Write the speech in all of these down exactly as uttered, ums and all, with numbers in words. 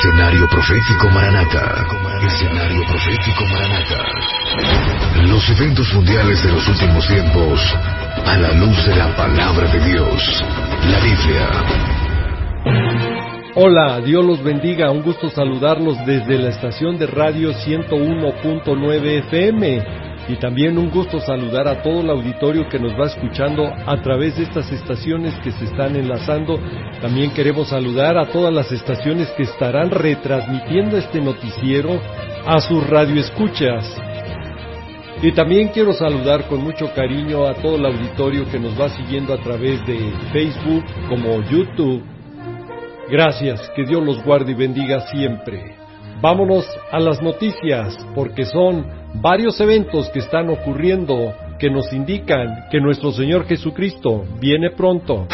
Escenario Profético Maranata. Escenario Profético Maranata. Los eventos mundiales de los últimos tiempos a la luz de la palabra de Dios, la Biblia. Hola, Dios los bendiga. Un gusto saludarlos desde la estación de radio ciento uno punto nueve F M. Y también un gusto saludar a todo el auditorio que nos va escuchando a través de estas estaciones que se están enlazando. También queremos saludar a todas las estaciones que estarán retransmitiendo este noticiero a sus radioescuchas. Y también quiero saludar con mucho cariño a todo el auditorio que nos va siguiendo a través de Facebook como YouTube. Gracias, que Dios los guarde y bendiga siempre. Vámonos a las noticias, porque son varios eventos que están ocurriendo que nos indican que nuestro Señor Jesucristo viene pronto.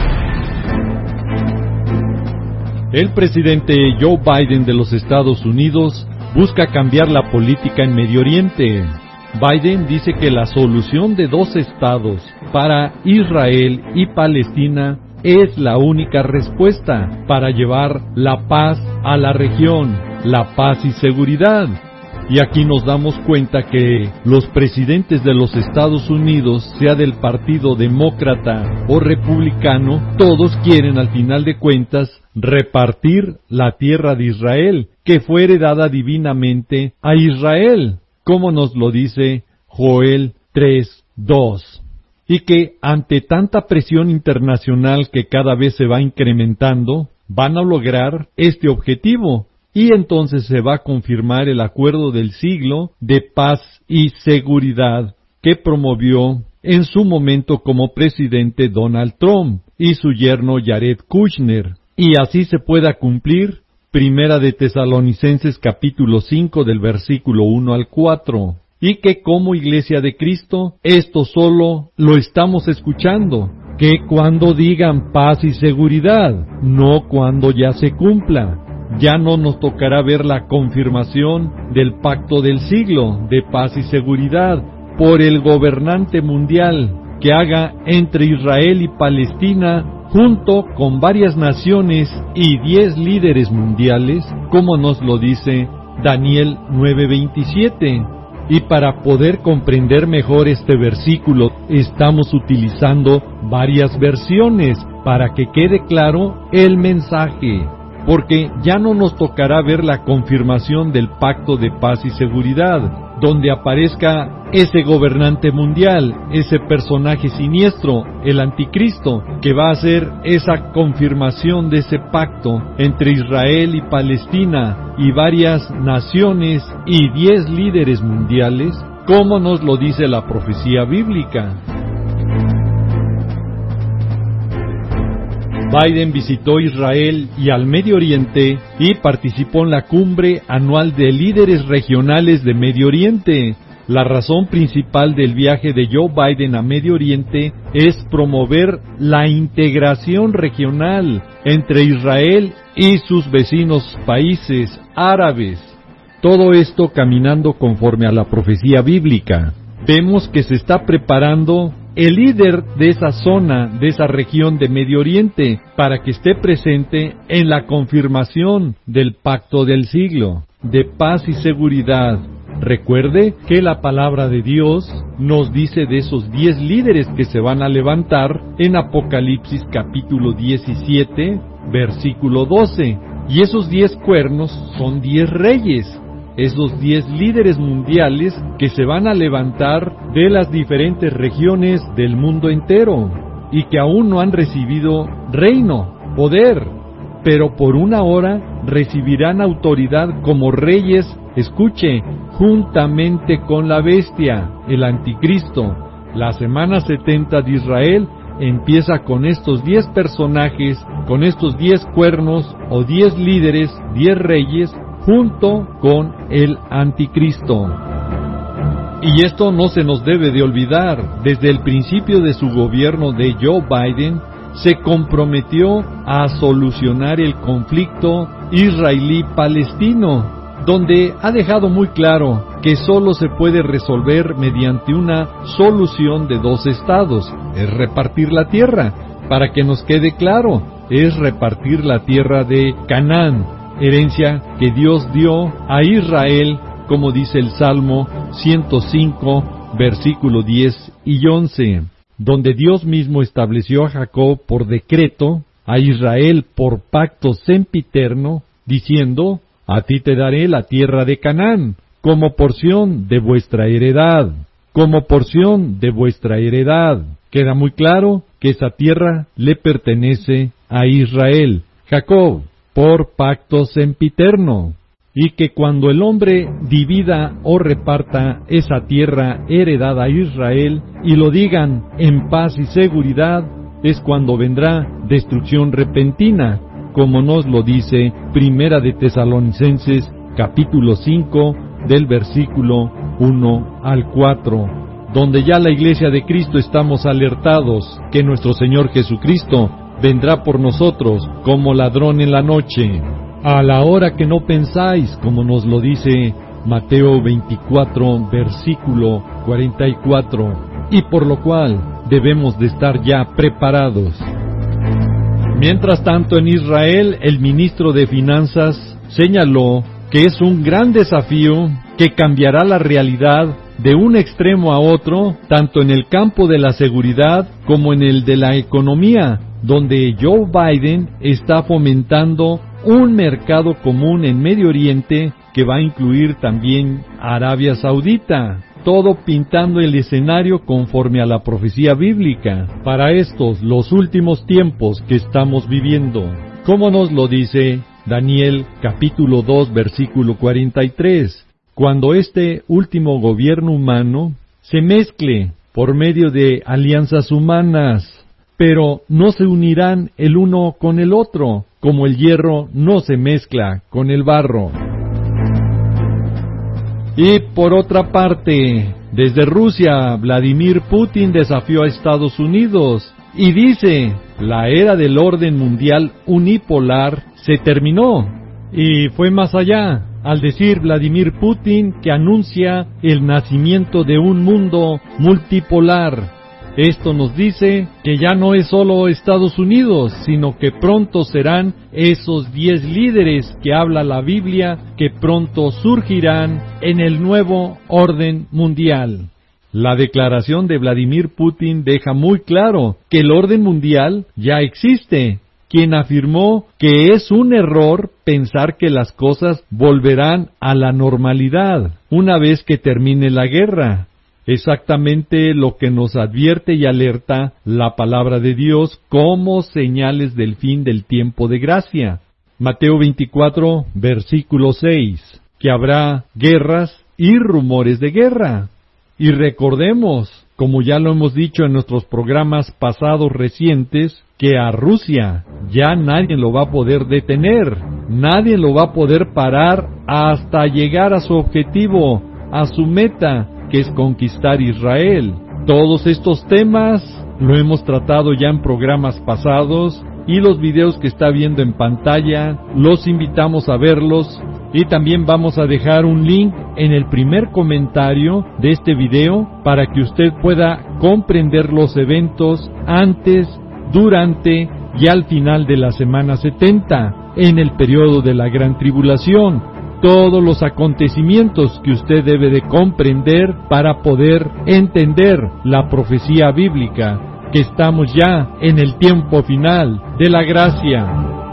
El presidente Joe Biden de los Estados Unidos busca cambiar la política en Medio Oriente. Biden dice que la solución de dos estados para Israel y Palestina es la única respuesta para llevar la paz a la región, la paz y seguridad. Y aquí nos damos cuenta que los presidentes de los Estados Unidos, sea del Partido Demócrata o Republicano, todos quieren al final de cuentas repartir la tierra de Israel, que fue heredada divinamente a Israel, como nos lo dice Joel tres dos. Y que ante tanta presión internacional que cada vez se va incrementando, van a lograr este objetivo. Y entonces se va a confirmar el acuerdo del siglo de paz y seguridad que promovió en su momento como presidente Donald Trump y su yerno Jared Kushner. Y así se pueda cumplir Primera de Tesalonicenses capítulo cinco del versículo uno al cuatro. Y que como Iglesia de Cristo, esto solo lo estamos escuchando, que cuando digan paz y seguridad, no cuando ya se cumpla. Ya no nos tocará ver la confirmación del pacto del siglo de paz y seguridad por el gobernante mundial que haga entre Israel y Palestina junto con varias naciones y diez líderes mundiales, como nos lo dice Daniel nueve veintisiete. Y para poder comprender mejor este versículo, estamos utilizando varias versiones para que quede claro el mensaje. Porque ya no nos tocará ver la confirmación del pacto de paz y seguridad, donde aparezca ese gobernante mundial, ese personaje siniestro, el anticristo, que va a hacer esa confirmación de ese pacto entre Israel y Palestina y varias naciones y diez líderes mundiales, como nos lo dice la profecía bíblica. Biden visitó Israel y al Medio Oriente y participó en la cumbre anual de líderes regionales de Medio Oriente. La razón principal del viaje de Joe Biden a Medio Oriente es promover la integración regional entre Israel y sus vecinos países árabes. Todo esto caminando conforme a la profecía bíblica. Vemos que se está preparando el líder de esa zona, de esa región de Medio Oriente, para que esté presente en la confirmación del pacto del siglo, de paz y seguridad. Recuerde que la palabra de Dios nos dice de esos diez líderes que se van a levantar en Apocalipsis capítulo diecisiete, versículo doce. Y esos diez cuernos son diez reyes. Esos diez líderes mundiales que se van a levantar de las diferentes regiones del mundo entero y que aún no han recibido reino, poder, pero por una hora recibirán autoridad como reyes, escuche, juntamente con la bestia, el anticristo. La semana setenta de Israel empieza con estos diez personajes, con estos diez cuernos o diez líderes, diez reyes, junto con el anticristo. Y esto no se nos debe de olvidar. Desde el principio de su gobierno de Joe Biden, se comprometió a solucionar el conflicto israelí-palestino, donde ha dejado muy claro que solo se puede resolver mediante una solución de dos estados, es repartir la tierra. Para que nos quede claro, es repartir la tierra de Canaán, herencia que Dios dio a Israel, como dice el Salmo ciento cinco, versículo diez y once, donde Dios mismo estableció a Jacob por decreto, a Israel por pacto sempiterno, diciendo: a ti te daré la tierra de Canaán, como porción de vuestra heredad, como porción de vuestra heredad. Queda muy claro que esa tierra le pertenece a Israel, Jacob, por pacto sempiterno, y que cuando el hombre divida o reparta esa tierra heredada a Israel, y lo digan en paz y seguridad, es cuando vendrá destrucción repentina, como nos lo dice Primera de Tesalonicenses, capítulo cinco, del versículo uno al cuatro, donde ya la Iglesia de Cristo estamos alertados que nuestro Señor Jesucristo vendrá por nosotros como ladrón en la noche, a la hora que no pensáis, como nos lo dice Mateo veinticuatro, versículo cuarenta y cuatro, y por lo cual debemos de estar ya preparados. Mientras tanto, en Israel, el ministro de Finanzas señaló que es un gran desafío que cambiará la realidad de un extremo a otro, tanto en el campo de la seguridad como en el de la economía, donde Joe Biden está fomentando un mercado común en Medio Oriente que va a incluir también Arabia Saudita, todo pintando el escenario conforme a la profecía bíblica para estos, los últimos tiempos que estamos viviendo, como nos lo dice Daniel capítulo dos, versículo cuarenta y tres, cuando este último gobierno humano se mezcle por medio de alianzas humanas, pero no se unirán el uno con el otro, como el hierro no se mezcla con el barro. Y por otra parte, desde Rusia, Vladimir Putin desafió a Estados Unidos y dice: la era del orden mundial unipolar se terminó. Y fue más allá, al decir Vladimir Putin que anuncia el nacimiento de un mundo multipolar. Esto nos dice que ya no es solo Estados Unidos, sino que pronto serán esos diez líderes que habla la Biblia, que pronto surgirán en el nuevo orden mundial. La declaración de Vladimir Putin deja muy claro que el orden mundial ya existe, quien afirmó que es un error pensar que las cosas volverán a la normalidad una vez que termine la guerra. Exactamente lo que nos advierte y alerta la palabra de Dios como señales del fin del tiempo de gracia. Mateo veinticuatro, versículo seis, que habrá guerras y rumores de guerra. Y recordemos, como ya lo hemos dicho en nuestros programas pasados recientes, que a Rusia ya nadie lo va a poder detener, nadie lo va a poder parar hasta llegar a su objetivo, a su meta, que es conquistar Israel. Todos estos temas lo hemos tratado ya en programas pasados y los videos que está viendo en pantalla, los invitamos a verlos y también vamos a dejar un link en el primer comentario de este video para que usted pueda comprender los eventos antes, durante y al final de la semana setenta, en el periodo de la gran tribulación. Todos los acontecimientos que usted debe de comprender para poder entender la profecía bíblica, que estamos ya en el tiempo final de la gracia.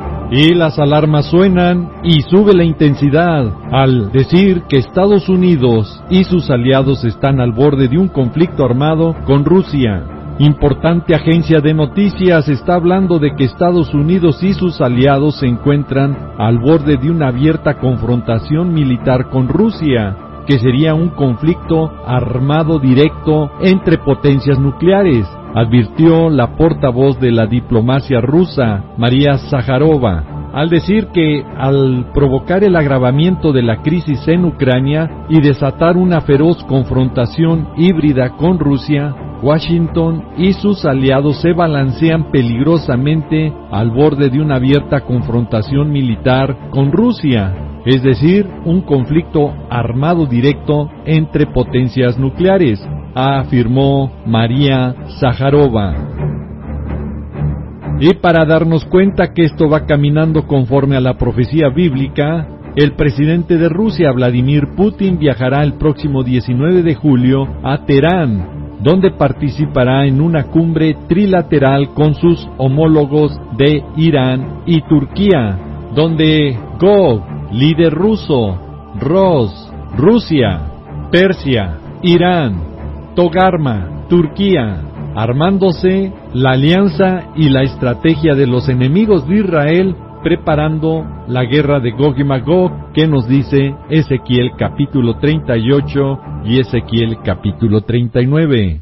Y las alarmas suenan y sube la intensidad al decir que Estados Unidos y sus aliados están al borde de un conflicto armado con Rusia. Importante agencia de noticias está hablando de que Estados Unidos y sus aliados se encuentran al borde de una abierta confrontación militar con Rusia, que sería un conflicto armado directo entre potencias nucleares, advirtió la portavoz de la diplomacia rusa, María Zakharova, al decir que al provocar el agravamiento de la crisis en Ucrania y desatar una feroz confrontación híbrida con Rusia, Washington y sus aliados se balancean peligrosamente al borde de una abierta confrontación militar con Rusia, es decir, un conflicto armado directo entre potencias nucleares, afirmó María Zakharova. Y para darnos cuenta que esto va caminando conforme a la profecía bíblica, el presidente de Rusia, Vladimir Putin, viajará el próximo diecinueve de julio a Teherán, donde participará en una cumbre trilateral con sus homólogos de Irán y Turquía, donde Gog, líder ruso, Ros, Rusia, Persia, Irán, Togarma, Turquía, armándose la alianza y la estrategia de los enemigos de Israel, preparando la guerra de Gog y Magog, que nos dice Ezequiel capítulo treinta y ocho y Ezequiel capítulo treinta y nueve.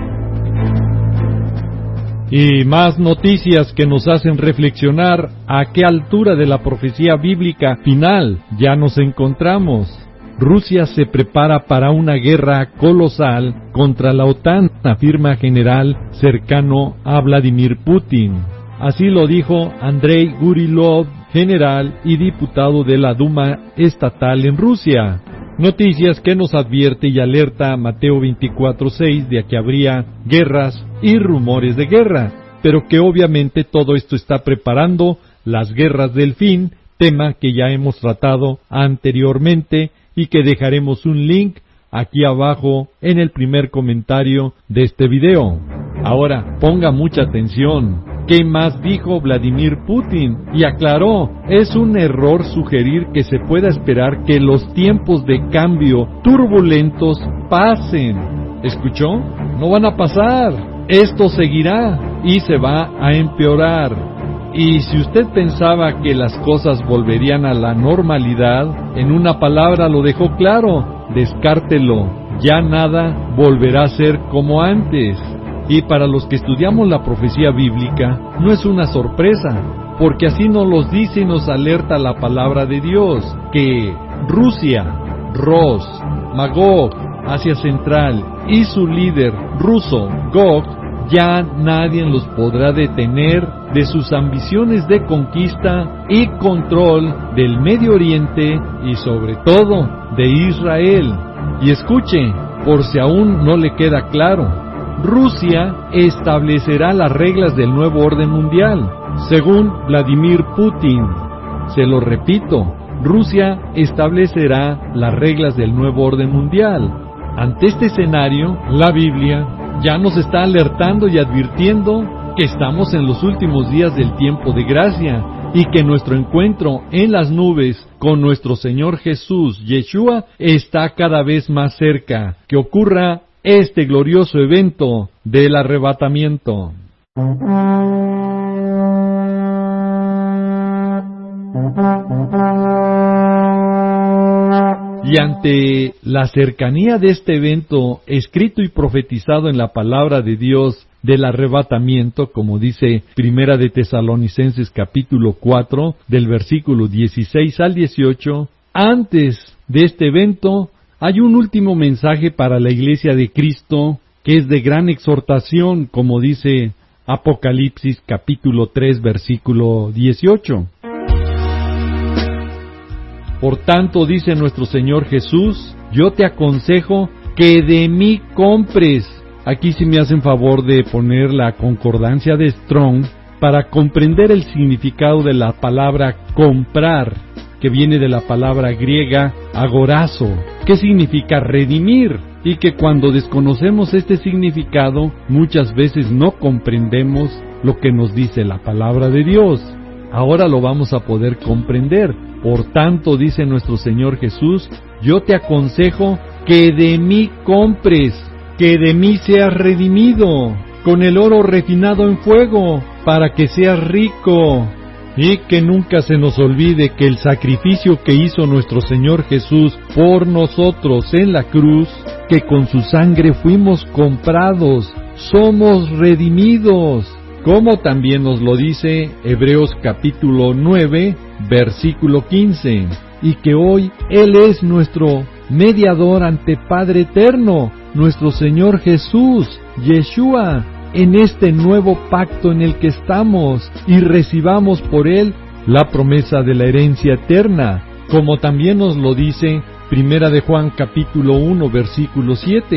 Y más noticias que nos hacen reflexionar a qué altura de la profecía bíblica final ya nos encontramos. Rusia se prepara para una guerra colosal contra la OTAN, afirma general cercano a Vladimir Putin. Así lo dijo Andrei Gurilov, general y diputado de la Duma estatal en Rusia. Noticias que nos advierte y alerta a Mateo veinticuatro seis de que habría guerras y rumores de guerra, pero que obviamente todo esto está preparando las guerras del fin, tema que ya hemos tratado anteriormente y que dejaremos un link aquí abajo en el primer comentario de este video. Ahora, ponga mucha atención. ¿Qué más dijo Vladimir Putin? Y aclaró, es un error sugerir que se pueda esperar que los tiempos de cambio turbulentos pasen. ¿Escuchó? No van a pasar. Esto seguirá y se va a empeorar. Y si usted pensaba que las cosas volverían a la normalidad, en una palabra lo dejó claro, descártelo. Ya nada volverá a ser como antes. Y para los que estudiamos la profecía bíblica, no es una sorpresa, porque así nos los dice y nos alerta la palabra de Dios, que Rusia, Ros, Magog, Asia Central y su líder ruso, Gog, ya nadie los podrá detener de sus ambiciones de conquista y control del Medio Oriente y sobre todo de Israel. Y escuche, por si aún no le queda claro, Rusia establecerá las reglas del nuevo orden mundial, según Vladimir Putin. Se lo repito, Rusia establecerá las reglas del nuevo orden mundial. Ante este escenario, la Biblia ya nos está alertando y advirtiendo que estamos en los últimos días del tiempo de gracia y que nuestro encuentro en las nubes con nuestro Señor Jesús, Yeshua, está cada vez más cerca, que ocurra este glorioso evento del arrebatamiento. Y ante la cercanía de este evento escrito y profetizado en la palabra de Dios del arrebatamiento, como dice Primera de Tesalonicenses capítulo cuatro, del versículo dieciséis al dieciocho, antes de este evento hay un último mensaje para la Iglesia de Cristo que es de gran exhortación, como dice Apocalipsis capítulo tres, versículo dieciocho. Por tanto, dice nuestro Señor Jesús, yo te aconsejo que de mí compres. Aquí sí me hacen favor de poner la concordancia de Strong para comprender el significado de la palabra comprar, que viene de la palabra griega agorazo, que significa redimir, y que cuando desconocemos este significado, muchas veces no comprendemos lo que nos dice la palabra de Dios. Ahora lo vamos a poder comprender. Por tanto, dice nuestro Señor Jesús, yo te aconsejo que de mí compres, que de mí seas redimido, con el oro refinado en fuego, para que seas rico. Y que nunca se nos olvide que el sacrificio que hizo nuestro Señor Jesús por nosotros en la cruz, que con su sangre fuimos comprados, somos redimidos, como también nos lo dice Hebreos capítulo nueve, versículo quince, y que hoy Él es nuestro mediador ante Padre Eterno, nuestro Señor Jesús, Yeshua, en este nuevo pacto en el que estamos, y recibamos por Él la promesa de la herencia eterna, como también nos lo dice Primera de Juan capítulo uno, versículo siete,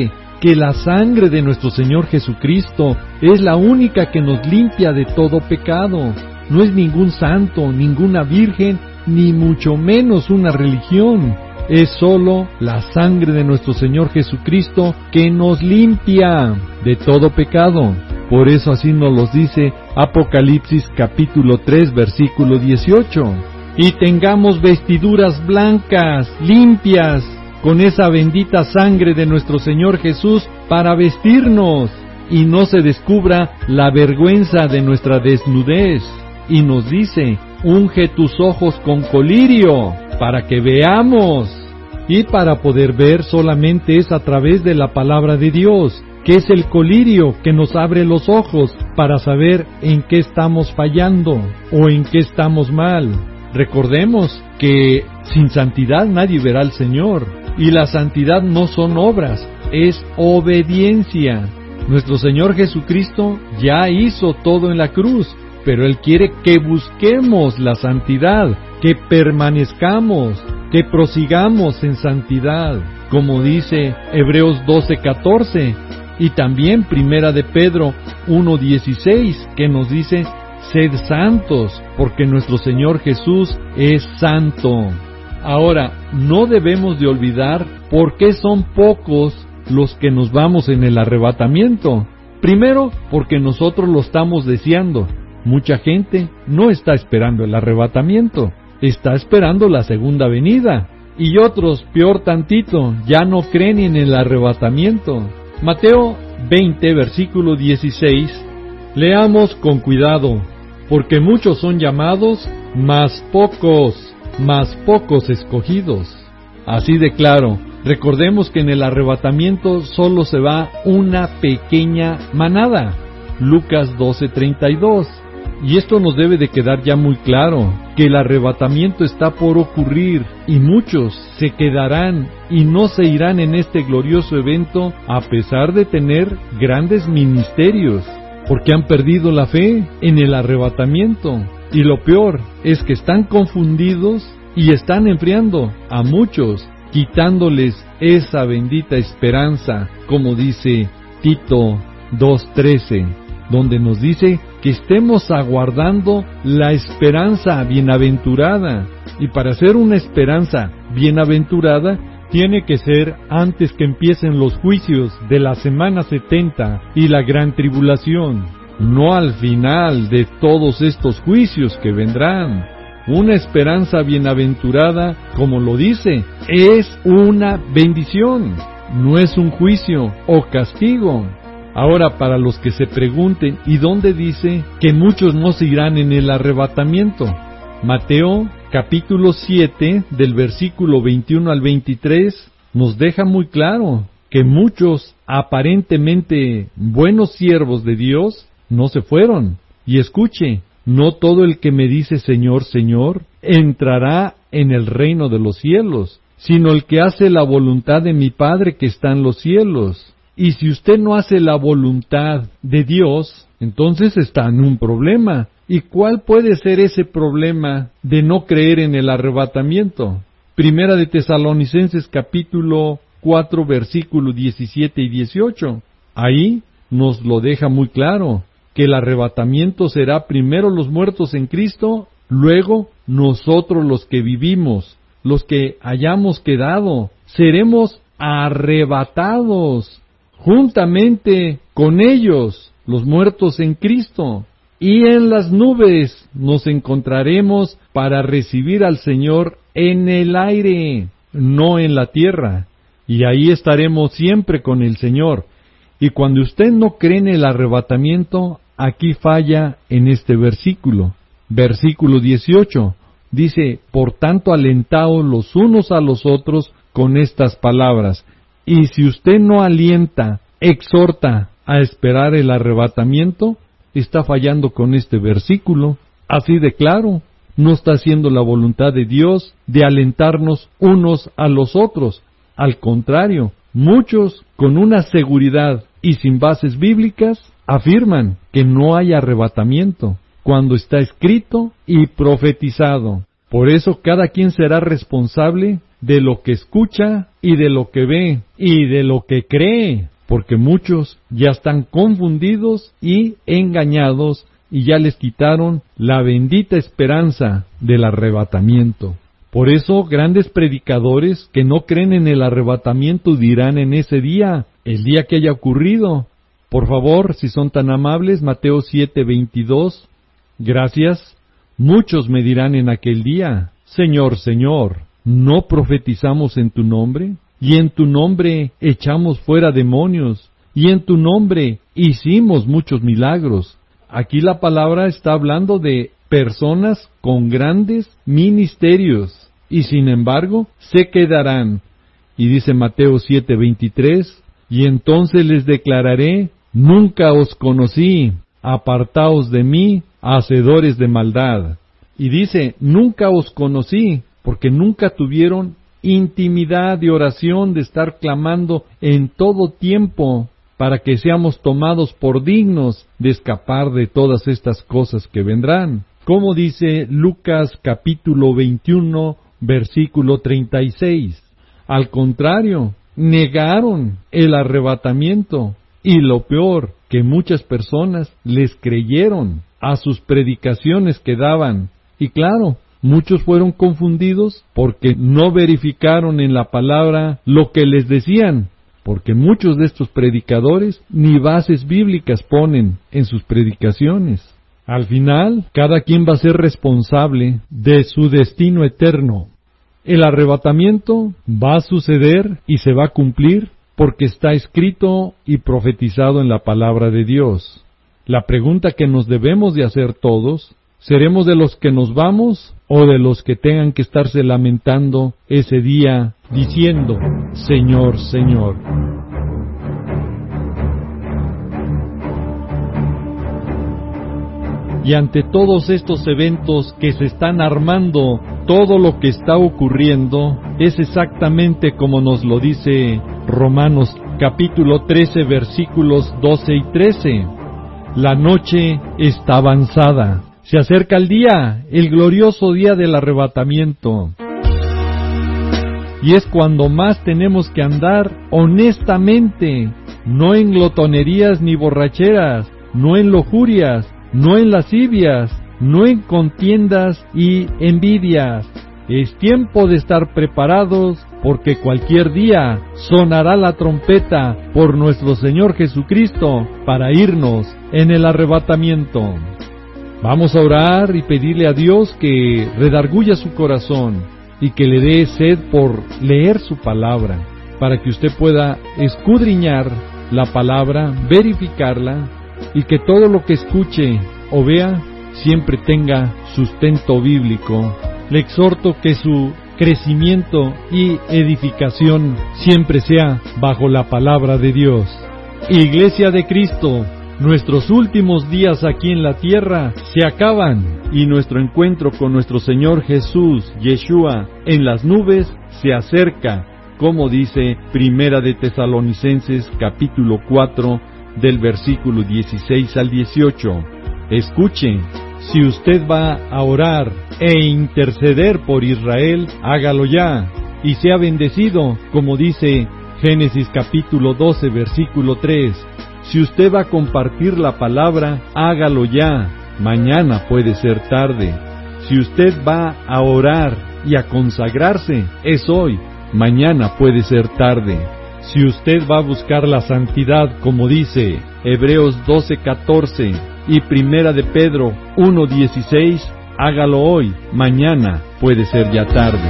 que la sangre de nuestro Señor Jesucristo es la única que nos limpia de todo pecado. No es ningún santo, ninguna virgen, ni mucho menos una religión. Es solo la sangre de nuestro Señor Jesucristo que nos limpia de todo pecado. Por eso así nos los dice Apocalipsis capítulo tres, versículo dieciocho. Y tengamos vestiduras blancas, limpias, con esa bendita sangre de nuestro Señor Jesús para vestirnos, y no se descubra la vergüenza de nuestra desnudez. Y nos dice, unge tus ojos con colirio, para que veamos. Y para poder ver solamente es a través de la palabra de Dios, que es el colirio que nos abre los ojos para saber en qué estamos fallando o en qué estamos mal. Recordemos que sin santidad nadie verá al Señor, y la santidad no son obras, es obediencia. Nuestro Señor Jesucristo ya hizo todo en la cruz, pero Él quiere que busquemos la santidad, que permanezcamos, que prosigamos en santidad, como dice Hebreos doce catorce, y también Primera de Pedro uno dieciséis, que nos dice, sed santos, porque nuestro Señor Jesús es santo. Ahora, no debemos de olvidar por qué son pocos los que nos vamos en el arrebatamiento. Primero, porque nosotros lo estamos deseando. Mucha gente no está esperando el arrebatamiento, está esperando la segunda venida. Y otros, peor tantito, ya no creen en el arrebatamiento. Mateo veinte, versículo dieciséis, leamos con cuidado, porque muchos son llamados, mas pocos, mas pocos escogidos. Así de claro, recordemos que en el arrebatamiento solo se va una pequeña manada. Lucas doce treinta y dos. Y esto nos debe de quedar ya muy claro, que el arrebatamiento está por ocurrir, y muchos se quedarán y no se irán en este glorioso evento a pesar de tener grandes ministerios, porque han perdido la fe en el arrebatamiento. Y lo peor es que están confundidos y están enfriando a muchos, quitándoles esa bendita esperanza, como dice Tito dos trece, donde nos dice que estemos aguardando la esperanza bienaventurada. Y para ser una esperanza bienaventurada, tiene que ser antes que empiecen los juicios de la semana setenta y la gran tribulación, no al final de todos estos juicios que vendrán. Una esperanza bienaventurada, como lo dice, es una bendición, no es un juicio o castigo. Ahora, para los que se pregunten, ¿y dónde dice que muchos no se irán en el arrebatamiento? Mateo capítulo siete, del versículo veintiuno al veintitrés, nos deja muy claro que muchos aparentemente buenos siervos de Dios no se fueron. Y escuche, no todo el que me dice Señor, Señor, entrará en el reino de los cielos, sino el que hace la voluntad de mi Padre que está en los cielos. Y si usted no hace la voluntad de Dios, entonces está en un problema. ¿Y cuál puede ser ese problema de no creer en el arrebatamiento? Primera de Tesalonicenses capítulo cuatro, versículos diecisiete y dieciocho. Ahí nos lo deja muy claro, que el arrebatamiento será primero los muertos en Cristo, luego nosotros los que vivimos, los que hayamos quedado, seremos arrebatados juntamente con ellos, los muertos en Cristo, y en las nubes nos encontraremos para recibir al Señor en el aire, no en la tierra, y ahí estaremos siempre con el Señor. Y cuando usted no cree en el arrebatamiento, aquí falla en este versículo. Versículo dieciocho, dice, por tanto alentaos los unos a los otros con estas palabras. Y si usted no alienta, exhorta a esperar el arrebatamiento, está fallando con este versículo. Así de claro, no está haciendo la voluntad de Dios de alentarnos unos a los otros. Al contrario, muchos con una seguridad y sin bases bíblicas afirman que no hay arrebatamiento, cuando está escrito y profetizado. Por eso cada quien será responsable de lo que escucha y de lo que ve y de lo que cree, porque muchos ya están confundidos y engañados y ya les quitaron la bendita esperanza del arrebatamiento. Por eso, grandes predicadores que no creen en el arrebatamiento dirán en ese día, el día que haya ocurrido. Por favor, si son tan amables, Mateo siete veintidós, gracias. Muchos me dirán en aquel día, Señor, Señor, ¿no profetizamos en tu nombre? Y en tu nombre echamos fuera demonios, y en tu nombre hicimos muchos milagros. Aquí la palabra está hablando de personas con grandes ministerios, y sin embargo se quedarán. Y dice Mateo siete veintitrés, y entonces les declararé, nunca os conocí, apartaos de mí, hacedores de maldad. Y dice, nunca os conocí, porque nunca tuvieron intimidad de oración, de estar clamando en todo tiempo, para que seamos tomados por dignos de escapar de todas estas cosas que vendrán. Como dice Lucas capítulo veintiuno, versículo treinta y seis. Al contrario, negaron el arrebatamiento, y lo peor, que muchas personas les creyeron a sus predicaciones que daban. Y claro, muchos fueron confundidos porque no verificaron en la palabra lo que les decían, porque muchos de estos predicadores ni bases bíblicas ponen en sus predicaciones. Al final, cada quien va a ser responsable de su destino eterno. El arrebatamiento va a suceder y se va a cumplir porque está escrito y profetizado en la palabra de Dios. La pregunta que nos debemos de hacer todos, ¿seremos de los que nos vamos o de los que tengan que estarse lamentando ese día diciendo, Señor, Señor? Y ante todos estos eventos que se están armando, todo lo que está ocurriendo es exactamente como nos lo dice Romanos capítulo trece, versículos doce y trece. La noche está avanzada. Se acerca el día, el glorioso día del arrebatamiento. Y es cuando más tenemos que andar honestamente, no en glotonerías ni borracheras, no en lujurias, no en lascivias, no en contiendas y envidias. Es tiempo de estar preparados, porque cualquier día sonará la trompeta por nuestro Señor Jesucristo para irnos en el arrebatamiento. Vamos a orar y pedirle a Dios que redarguya su corazón y que le dé sed por leer su palabra, para que usted pueda escudriñar la palabra, verificarla, y que todo lo que escuche o vea siempre tenga sustento bíblico. Le exhorto que su crecimiento y edificación siempre sea bajo la palabra de Dios. Iglesia de Cristo, nuestros últimos días aquí en la tierra se acaban y nuestro encuentro con nuestro Señor Jesús, Yeshua, en las nubes se acerca, como dice Primera de Tesalonicenses capítulo cuatro, del versículo dieciséis al dieciocho. Escuche, si usted va a orar e interceder por Israel, hágalo ya, y sea bendecido, como dice Génesis capítulo doce, versículo tres. Si usted va a compartir la palabra, hágalo ya, mañana puede ser tarde. Si usted va a orar y a consagrarse, es hoy, mañana puede ser tarde. Si usted va a buscar la santidad, como dice Hebreos doce catorce y Primera de Pedro uno dieciséis, hágalo hoy, mañana puede ser ya tarde.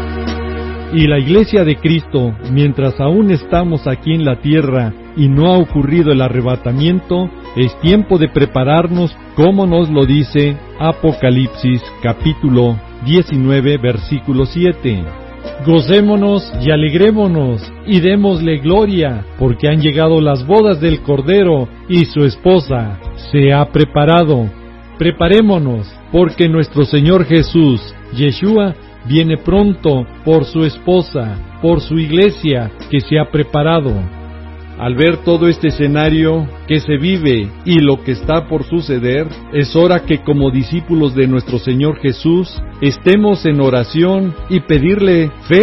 Y la Iglesia de Cristo, mientras aún estamos aquí en la tierra y no ha ocurrido el arrebatamiento, es tiempo de prepararnos, como nos lo dice Apocalipsis capítulo diecinueve, versículo siete. Gocémonos y alegrémonos y démosle gloria, porque han llegado las bodas del Cordero y su esposa se ha preparado. Preparémonos, porque nuestro Señor Jesús, Yeshua, viene pronto por su esposa, por su iglesia que se ha preparado. Al ver todo este escenario que se vive y lo que está por suceder, es hora que como discípulos de nuestro Señor Jesús estemos en oración y pedirle fe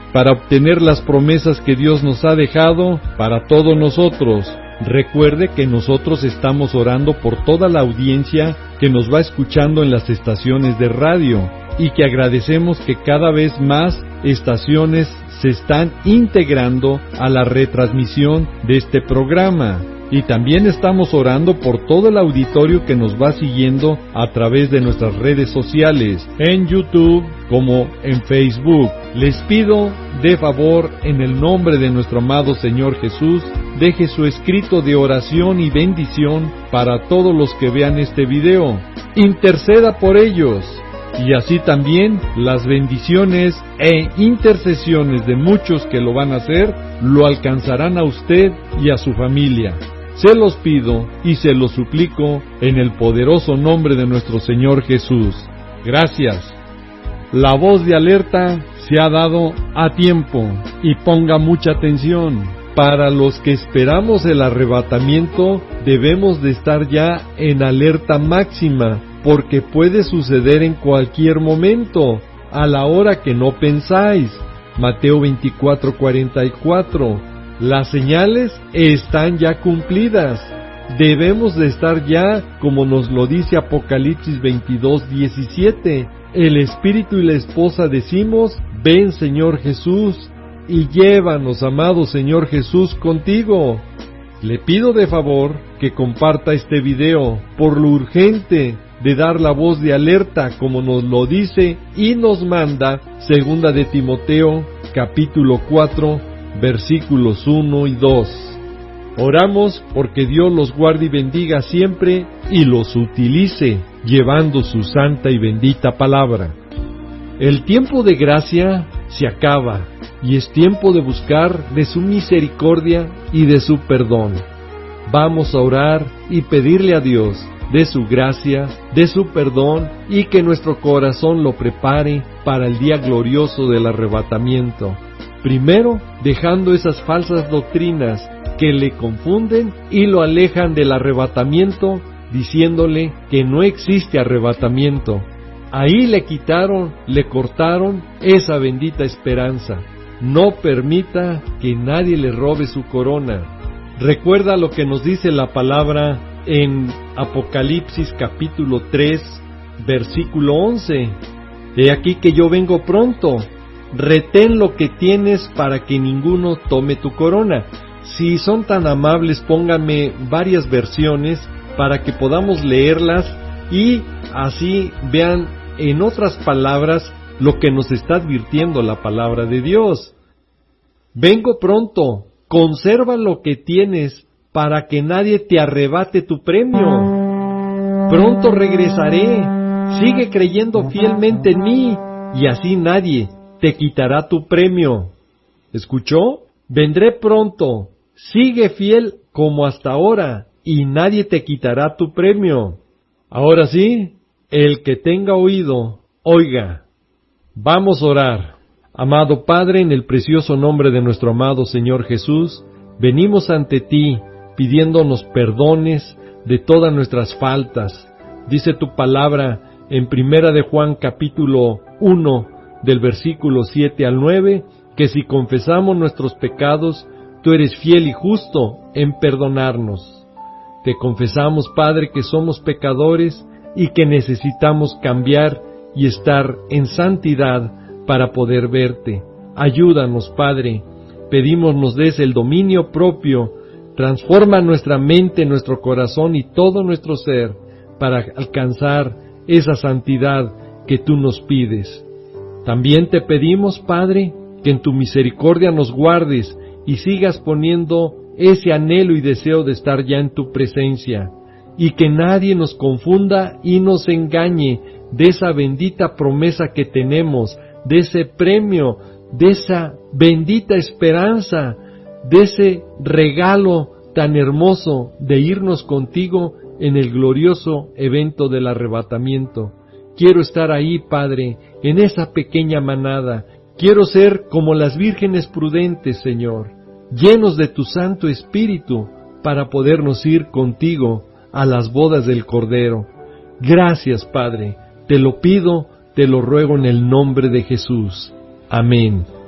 para obtener las promesas que Dios nos ha dejado para todos nosotros. Recuerde que nosotros estamos orando por toda la audiencia que nos va escuchando en las estaciones de radio y que agradecemos que cada vez más estaciones se están integrando a la retransmisión de este programa. Y también estamos orando por todo el auditorio que nos va siguiendo a través de nuestras redes sociales, en YouTube como en Facebook. Les pido de favor, en el nombre de nuestro amado Señor Jesús, deje su escrito de oración y bendición para todos los que vean este video. Interceda por ellos. Y así también las bendiciones e intercesiones de muchos que lo van a hacer, lo alcanzarán a usted y a su familia. Se los pido y se los suplico en el poderoso nombre de nuestro Señor Jesús. Gracias. La voz de alerta se ha dado a tiempo y ponga mucha atención. Para los que esperamos el arrebatamiento, debemos de estar ya en alerta máxima, porque puede suceder en cualquier momento, a la hora que no pensáis. Mateo veinticuatro cuarenta y cuatro. Las señales están ya cumplidas. Debemos de estar ya, como nos lo dice Apocalipsis veintidós diecisiete. El Espíritu y la esposa decimos: ven, Señor Jesús, y llévanos, amado Señor Jesús, contigo. Le pido de favor que comparta este video por lo urgente de dar la voz de alerta, como nos lo dice y nos manda Segunda de Timoteo, capítulo cuatro, versículos uno y dos. Oramos porque Dios los guarde y bendiga siempre y los utilice, llevando su santa y bendita palabra. El tiempo de gracia se acaba y es tiempo de buscar de su misericordia y de su perdón. Vamos a orar y pedirle a Dios de su gracia, de su perdón, y que nuestro corazón lo prepare para el día glorioso del arrebatamiento. Primero, dejando esas falsas doctrinas que le confunden y lo alejan del arrebatamiento, diciéndole que no existe arrebatamiento. Ahí le quitaron, le cortaron esa bendita esperanza. No permita que nadie le robe su corona. Recuerda lo que nos dice la palabra en Apocalipsis capítulo tres, versículo once. He aquí que yo vengo pronto. Retén lo que tienes para que ninguno tome tu corona. Si son tan amables, pónganme varias versiones para que podamos leerlas y así vean en otras palabras lo que nos está advirtiendo la palabra de Dios. Vengo pronto, conserva lo que tienes para que nadie te arrebate tu premio. Pronto regresaré, sigue creyendo fielmente en mí y así nadie te quitará tu premio. ¿Escuchó? Vendré pronto, sigue fiel como hasta ahora y nadie te quitará tu premio. Ahora sí, el que tenga oído, oiga. Vamos a orar. Amado Padre, en el precioso nombre de nuestro amado Señor Jesús, venimos ante ti pidiéndonos perdones de todas nuestras faltas. Dice tu palabra en Primera de Juan capítulo uno, del versículo siete al nueve, que si confesamos nuestros pecados, tú eres fiel y justo en perdonarnos. Te confesamos, Padre, que somos pecadores y que necesitamos cambiar y estar en santidad para poder verte. Ayúdanos, Padre. Pedimos nos des el dominio propio. Transforma nuestra mente, nuestro corazón y todo nuestro ser para alcanzar esa santidad que tú nos pides. También te pedimos, Padre, que en tu misericordia nos guardes y sigas poniendo ese anhelo y deseo de estar ya en tu presencia, y que nadie nos confunda y nos engañe de esa bendita promesa que tenemos, de ese premio, de esa bendita esperanza, de ese regalo tan hermoso de irnos contigo en el glorioso evento del arrebatamiento. Quiero estar ahí, Padre, en esa pequeña manada. Quiero ser como las vírgenes prudentes, Señor, llenos de tu Santo Espíritu, para podernos ir contigo a las bodas del Cordero. Gracias, Padre. Te lo pido, te lo ruego en el nombre de Jesús. Amén.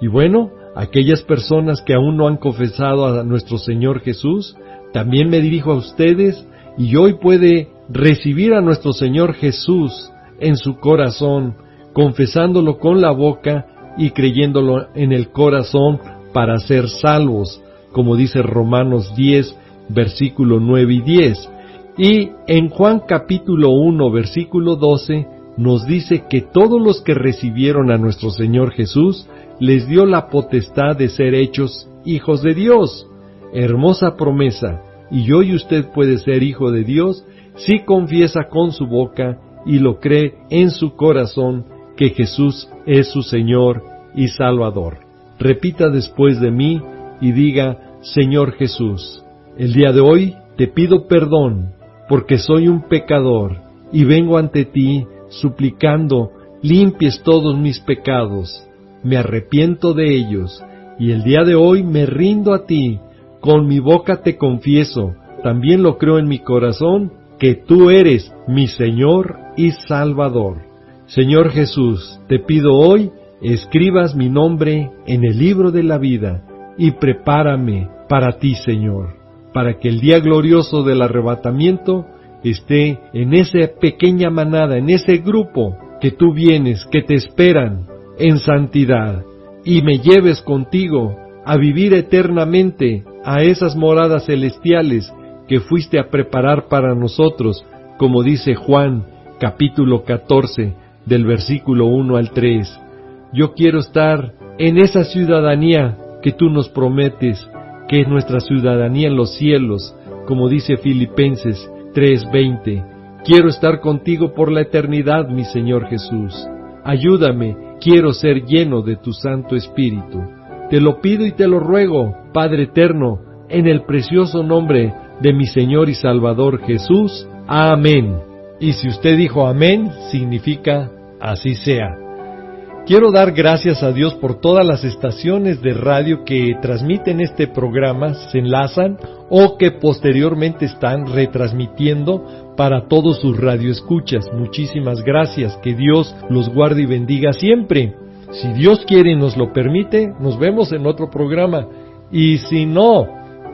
Y bueno, aquellas personas que aún no han confesado a nuestro Señor Jesús, también me dirijo a ustedes, y hoy puede recibir a nuestro Señor Jesús en su corazón, confesándolo con la boca y creyéndolo en el corazón para ser salvos, como dice Romanos diez, versículo nueve y diez. Y en Juan capítulo uno, versículo doce, nos dice que todos los que recibieron a nuestro Señor Jesús, les dio la potestad de ser hechos hijos de Dios. Hermosa promesa, y hoy usted puede ser hijo de Dios si confiesa con su boca y lo cree en su corazón que Jesús es su Señor y Salvador. Repita después de mí y diga: Señor Jesús, el día de hoy te pido perdón porque soy un pecador y vengo ante ti suplicando limpies todos mis pecados. Me arrepiento de ellos y el día de hoy me rindo a ti. Con mi boca te confieso, también lo creo en mi corazón, que tú eres mi Señor y Salvador. Señor Jesús, te pido hoy, escribas mi nombre en el libro de la vida y prepárame para ti, Señor, para que el día glorioso del arrebatamiento esté en esa pequeña manada, en ese grupo que tú vienes, que te esperan en santidad, y me lleves contigo a vivir eternamente a esas moradas celestiales que fuiste a preparar para nosotros, como dice Juan capítulo catorce, del versículo uno al tres. Yo quiero estar en esa ciudadanía que tú nos prometes, que es nuestra ciudadanía en los cielos, como dice Filipenses tres veinte. Quiero estar contigo por la eternidad, mi Señor Jesús. Ayúdame, quiero ser lleno de tu Santo Espíritu. Te lo pido y te lo ruego, Padre eterno, en el precioso nombre de mi Señor y Salvador Jesús. Amén. Y si usted dijo amén, significa así sea. Quiero dar gracias a Dios por todas las estaciones de radio que transmiten este programa, se enlazan o que posteriormente están retransmitiendo para todos sus radioescuchas. Muchísimas gracias, que Dios los guarde y bendiga siempre. Si Dios quiere y nos lo permite, nos vemos en otro programa. Y si no,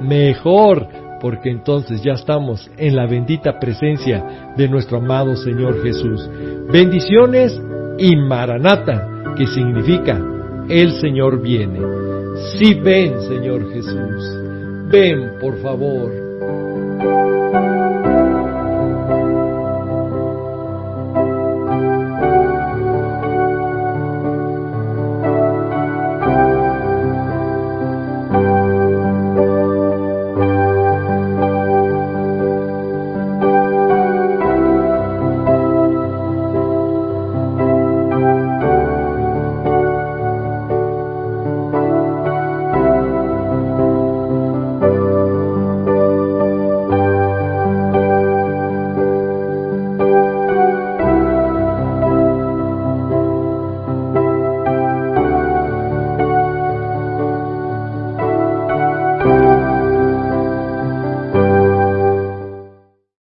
mejor, porque entonces ya estamos en la bendita presencia de nuestro amado Señor Jesús. Bendiciones y Maranata, que significa el Señor viene. Sí, ven, Señor Jesús. Ven, por favor.